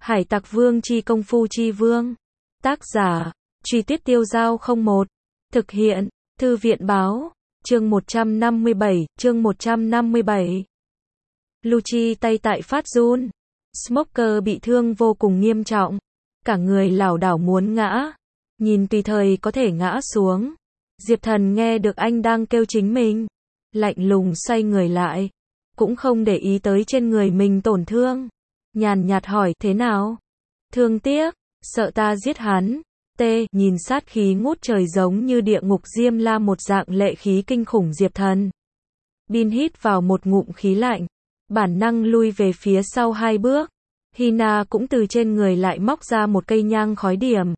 Hải Tặc Vương chi công phu chi vương. Tác giả, Truy Tuyết Tiêu Giao 01. Thực hiện, Thư viện báo. Chương 157, chương 157. Lucci tay tại phát run. Smoker bị thương vô cùng nghiêm trọng. Cả người lảo đảo muốn ngã. Nhìn tùy thời có thể ngã xuống. Diệp Thần nghe được anh đang kêu chính mình. Lạnh lùng xoay người lại. Cũng không để ý tới trên người mình tổn thương. Nhàn nhạt hỏi thế nào? Thương tiếc, sợ ta giết hắn. Nhìn sát khí ngút trời giống như địa ngục diêm la một dạng lệ khí kinh khủng Diệp Thần. Bin hít vào một ngụm khí lạnh. Bản năng lui về phía sau 2 bước. Hina cũng từ trên người lại móc ra một cây nhang khói điểm.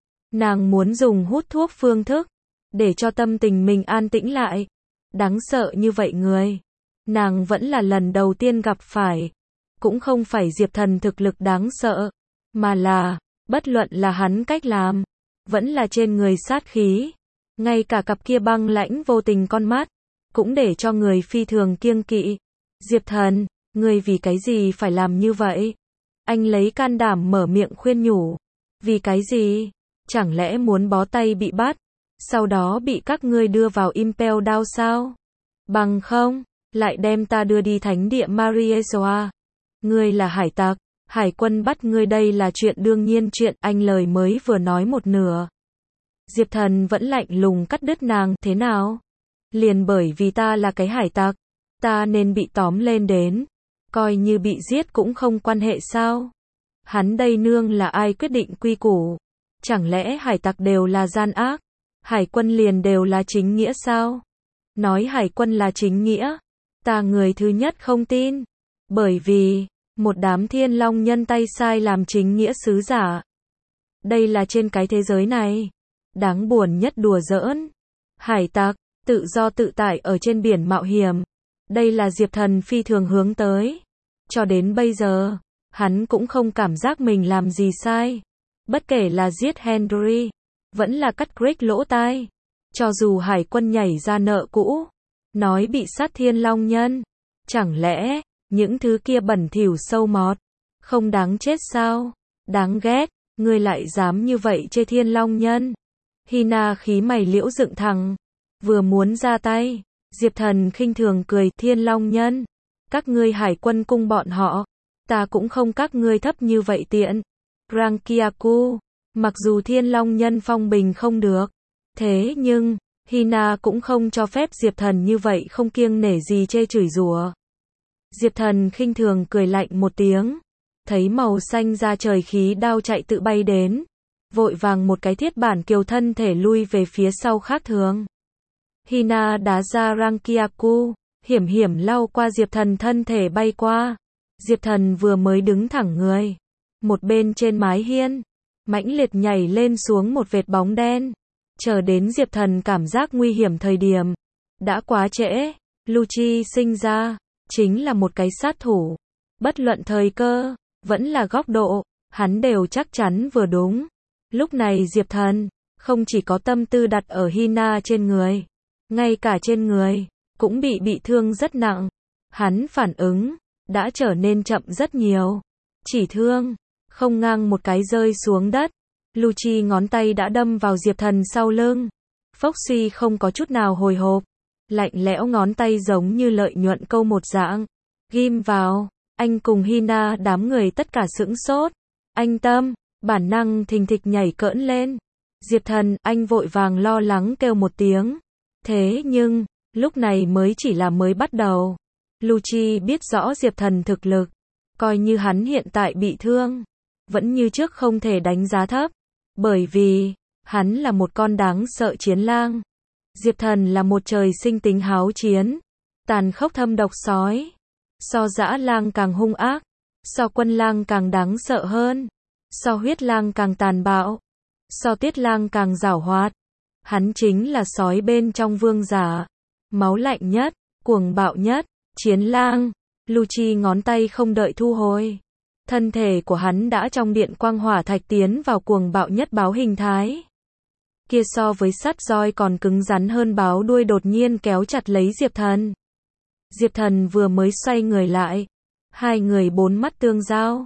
Nàng muốn dùng hút thuốc phương thức. Để cho tâm tình mình an tĩnh lại. Đáng sợ như vậy người. Nàng vẫn là lần đầu tiên gặp phải. Cũng không phải Diệp Thần thực lực đáng sợ. Mà là, bất luận là hắn cách làm. Vẫn là trên người sát khí. Ngay cả cặp kia băng lãnh vô tình con mắt. Cũng để cho người phi thường kiêng kỵ. Diệp Thần, ngươi vì cái gì phải làm như vậy? Anh lấy can đảm mở miệng khuyên nhủ. Vì cái gì? Chẳng lẽ muốn bó tay bị bắt? Sau đó bị các ngươi đưa vào Impel Down sao? Bằng không, lại đem ta đưa đi thánh địa Mariesoa. Ngươi là hải tặc, hải quân bắt ngươi đây là chuyện đương nhiên chuyện, anh lời mới vừa nói một nửa. Diệp Thần vẫn lạnh lùng cắt đứt nàng, thế nào? Liền bởi vì ta là cái hải tặc, ta nên bị tóm lên đến, coi như bị giết cũng không quan hệ sao? Hắn đây nương là ai quyết định quy củ? Chẳng lẽ hải tặc đều là gian ác? Hải quân liền đều là chính nghĩa sao? Nói hải quân là chính nghĩa, ta người thứ nhất không tin. Bởi vì, một đám thiên long nhân tay sai làm chính nghĩa sứ giả. Đây là trên cái thế giới này. Đáng buồn nhất đùa giỡn. Hải tặc, tự do tự tại ở trên biển mạo hiểm. Đây là Diệp Thần phi thường hướng tới. Cho đến bây giờ, hắn cũng không cảm giác mình làm gì sai. Bất kể là giết Henry, vẫn là cắt Greg lỗ tai. Cho dù hải quân nhảy ra nợ cũ, nói bị sát thiên long nhân. Chẳng lẽ, những thứ kia bẩn thỉu sâu mọt, không đáng chết sao? Đáng ghét, ngươi lại dám như vậy chê thiên long nhân. Hina khí mày liễu dựng thẳng, vừa muốn ra tay. Diệp Thần khinh thường cười, thiên long nhân. Các ngươi hải quân cung bọn họ, ta cũng không các ngươi thấp như vậy tiện. Rankiaku, mặc dù thiên long nhân phong bình không được, thế nhưng, Hina cũng không cho phép Diệp Thần như vậy không kiêng nể gì chê chửi rủa. Diệp Thần khinh thường cười lạnh một tiếng, thấy màu xanh da trời khí đao chạy tự bay đến, vội vàng một cái thiết bản kiều thân thể lui về phía sau khác thường. Hina đá ra Rankiaku, hiểm hiểm lao qua Diệp Thần thân thể bay qua. Diệp Thần vừa mới đứng thẳng người, một bên trên mái hiên, mãnh liệt nhảy lên xuống một vệt bóng đen. Chờ đến Diệp Thần cảm giác nguy hiểm thời điểm, đã quá trễ. Lucci sinh ra chính là một cái sát thủ. Bất luận thời cơ, vẫn là góc độ, hắn đều chắc chắn vừa đúng. Lúc này Diệp Thần, không chỉ có tâm tư đặt ở Hina trên người, ngay cả trên người, cũng bị thương rất nặng. Hắn phản ứng, đã trở nên chậm rất nhiều. Chỉ thương, không ngang một cái rơi xuống đất. Lucci ngón tay đã đâm vào Diệp Thần sau lưng. Foxy không có chút nào hồi hộp. Lạnh lẽo ngón tay giống như lợi nhuận câu một dạng. Ghim vào, anh cùng Hina đám người tất cả sững sốt. Anh Tâm, bản năng thình thịch nhảy cỡn lên. Diệp Thần, anh vội vàng lo lắng kêu một tiếng. Thế nhưng, lúc này mới chỉ là mới bắt đầu. Lucci biết rõ Diệp Thần thực lực. Coi như hắn hiện tại bị thương, vẫn như trước không thể đánh giá thấp. Bởi vì, hắn là một con đáng sợ chiến lang. Diệp Thần là một trời sinh tính háo chiến, tàn khốc thâm độc sói. So dã lang càng hung ác, so quân lang càng đáng sợ hơn, so huyết lang càng tàn bạo, so tiết lang càng giảo hoạt. Hắn chính là sói bên trong vương giả, máu lạnh nhất, cuồng bạo nhất, chiến lang. Lucci ngón tay không đợi thu hồi. Thân thể của hắn đã trong điện quang hỏa thạch tiến vào cuồng bạo nhất báo hình thái. Kia so với sắt roi còn cứng rắn hơn báo đuôi đột nhiên kéo chặt lấy Diệp Thần. Diệp Thần vừa mới xoay người lại. Hai người bốn mắt tương giao.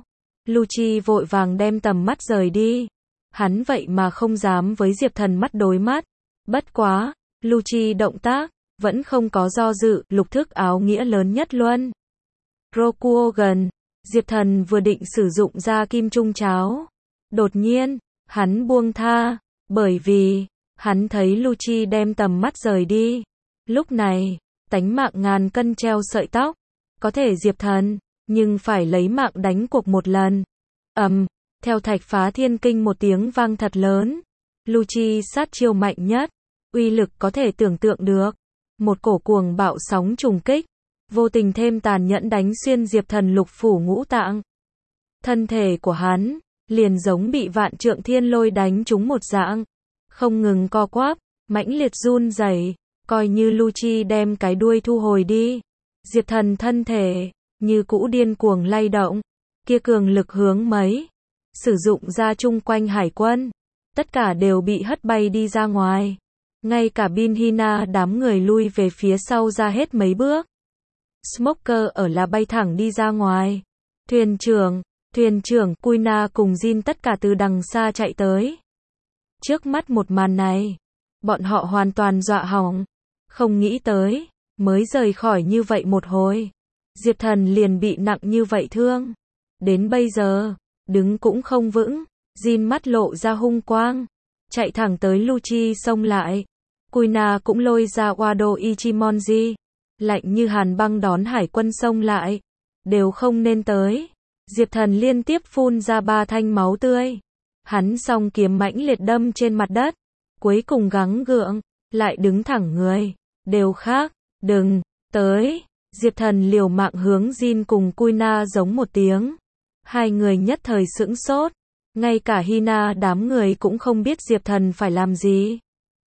Lucci vội vàng đem tầm mắt rời đi. Hắn vậy mà không dám với Diệp Thần mắt đối mắt. Bất quá, Lucci động tác, vẫn không có do dự, lục thức áo nghĩa lớn nhất luân. Rokugan, Diệp Thần vừa định sử dụng ra kim trung cháo. Đột nhiên, hắn buông tha, bởi vì, hắn thấy Lucci đem tầm mắt rời đi. Lúc này, tánh mạng ngàn cân treo sợi tóc. Có thể Diệp Thần, nhưng phải lấy mạng đánh cuộc một lần. Theo thạch phá thiên kinh một tiếng vang thật lớn. Lucci sát chiêu mạnh nhất, uy lực có thể tưởng tượng được. Một cổ cuồng bạo sóng trùng kích, vô tình thêm tàn nhẫn đánh xuyên Diệp Thần lục phủ ngũ tạng. Thân thể của hắn, liền giống bị vạn trượng thiên lôi đánh trúng một dạng. Không ngừng co quắp, mãnh liệt run rẩy, coi như Lucci đem cái đuôi thu hồi đi. Diệp Thần thân thể, như cũ điên cuồng lay động, kia cường lực hướng mấy. Sử dụng ra chung quanh hải quân, tất cả đều bị hất bay đi ra ngoài. Ngay cả Bin Hina đám người lui về phía sau ra hết mấy bước. Smoker ở là bay thẳng đi ra ngoài. Thuyền trưởng Kuina cùng Jin tất cả từ đằng xa chạy tới. Trước mắt một màn này, bọn họ hoàn toàn dọa hỏng. Không nghĩ tới, mới rời khỏi như vậy một hồi, Diệp Thần liền bị nặng như vậy thương. Đến bây giờ, đứng cũng không vững. Jin mắt lộ ra hung quang, chạy thẳng tới Lucci xông lại. Kuina cũng lôi ra Wado Ichimonji, lạnh như hàn băng đón hải quân xông lại. Đều không nên tới. Diệp Thần liên tiếp phun ra 3 thanh máu tươi. Hắn song kiếm mãnh liệt đâm trên mặt đất, cuối cùng gắng gượng, lại đứng thẳng người. Đều khác, đừng, tới. Diệp Thần liều mạng hướng Jin cùng Kuina giống một tiếng. Hai người nhất thời sững sốt. Ngay cả Hina đám người cũng không biết Diệp Thần phải làm gì.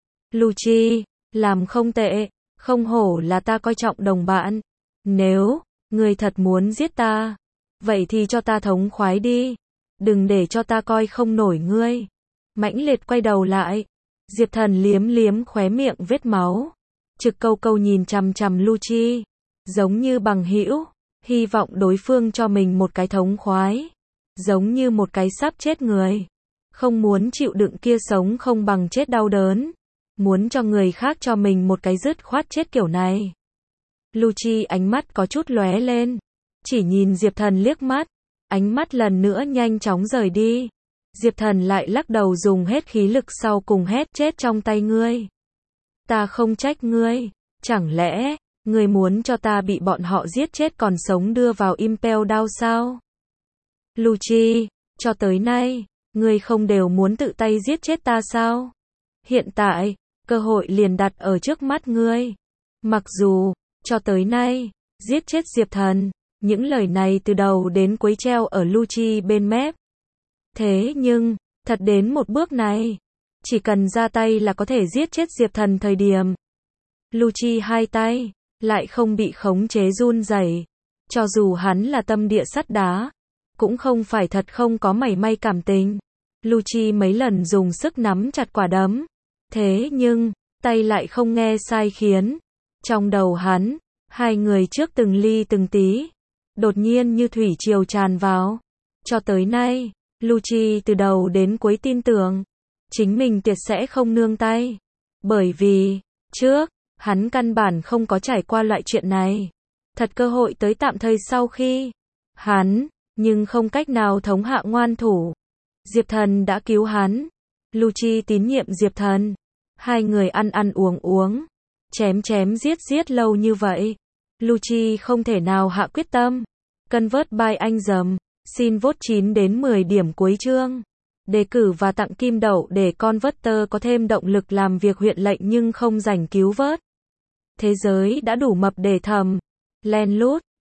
Lucci, làm không tệ, không hổ là ta coi trọng đồng bạn. Nếu, ngươi thật muốn giết ta, vậy thì cho ta thống khoái đi. Đừng để cho ta coi không nổi ngươi. Mãnh liệt quay đầu lại. Diệp Thần liếm liếm khóe miệng vết máu. Trực câu câu nhìn chằm chằm Lucci. Giống như bằng hữu, hy vọng đối phương cho mình một cái thống khoái. Giống như một cái sắp chết người. Không muốn chịu đựng kia sống không bằng chết đau đớn. Muốn cho người khác cho mình một cái dứt khoát chết kiểu này. Lucci ánh mắt có chút lóe lên. Chỉ nhìn Diệp Thần liếc mắt. Ánh mắt lần nữa nhanh chóng rời đi. Diệp Thần lại lắc đầu dùng hết khí lực sau cùng hét chết trong tay ngươi. Ta không trách ngươi. Chẳng lẽ, ngươi muốn cho ta bị bọn họ giết chết còn sống đưa vào Impel Down sao? Lucci, cho tới nay, ngươi không đều muốn tự tay giết chết ta sao? Hiện tại, cơ hội liền đặt ở trước mắt ngươi. Mặc dù, cho tới nay, giết chết Diệp Thần, những lời này từ đầu đến cuối treo ở Lucci bên mép. Thế nhưng, thật đến một bước này, chỉ cần ra tay là có thể giết chết Diệp Thần thời điểm. Lucci hai tay, lại không bị khống chế run rẩy. Cho dù hắn là tâm địa sắt đá, cũng không phải thật không có mảy may cảm tình. Lucci mấy lần dùng sức nắm chặt quả đấm. Thế nhưng, tay lại không nghe sai khiến. Trong đầu hắn, hai người trước từng ly từng tí, đột nhiên như thủy triều tràn vào. Cho tới nay, Lucci từ đầu đến cuối tin tưởng, chính mình tuyệt sẽ không nương tay. Bởi vì, trước, hắn căn bản không có trải qua loại chuyện này. Thật cơ hội tới tạm thời sau khi, hắn, nhưng không cách nào thống hạ ngoan thủ. Diệp Thần đã cứu hắn. Lucci tín nhiệm Diệp Thần. Hai người ăn uống, chém giết lâu như vậy. Lucci không thể nào hạ quyết tâm. Convert by anh dầm. Xin vote 9 đến 10 điểm cuối chương. Đề cử và tặng kim đậu để Converter có thêm động lực làm việc huyện lệnh nhưng không rảnh cứu vớt. Thế giới đã đủ mập để thầm. Len lút.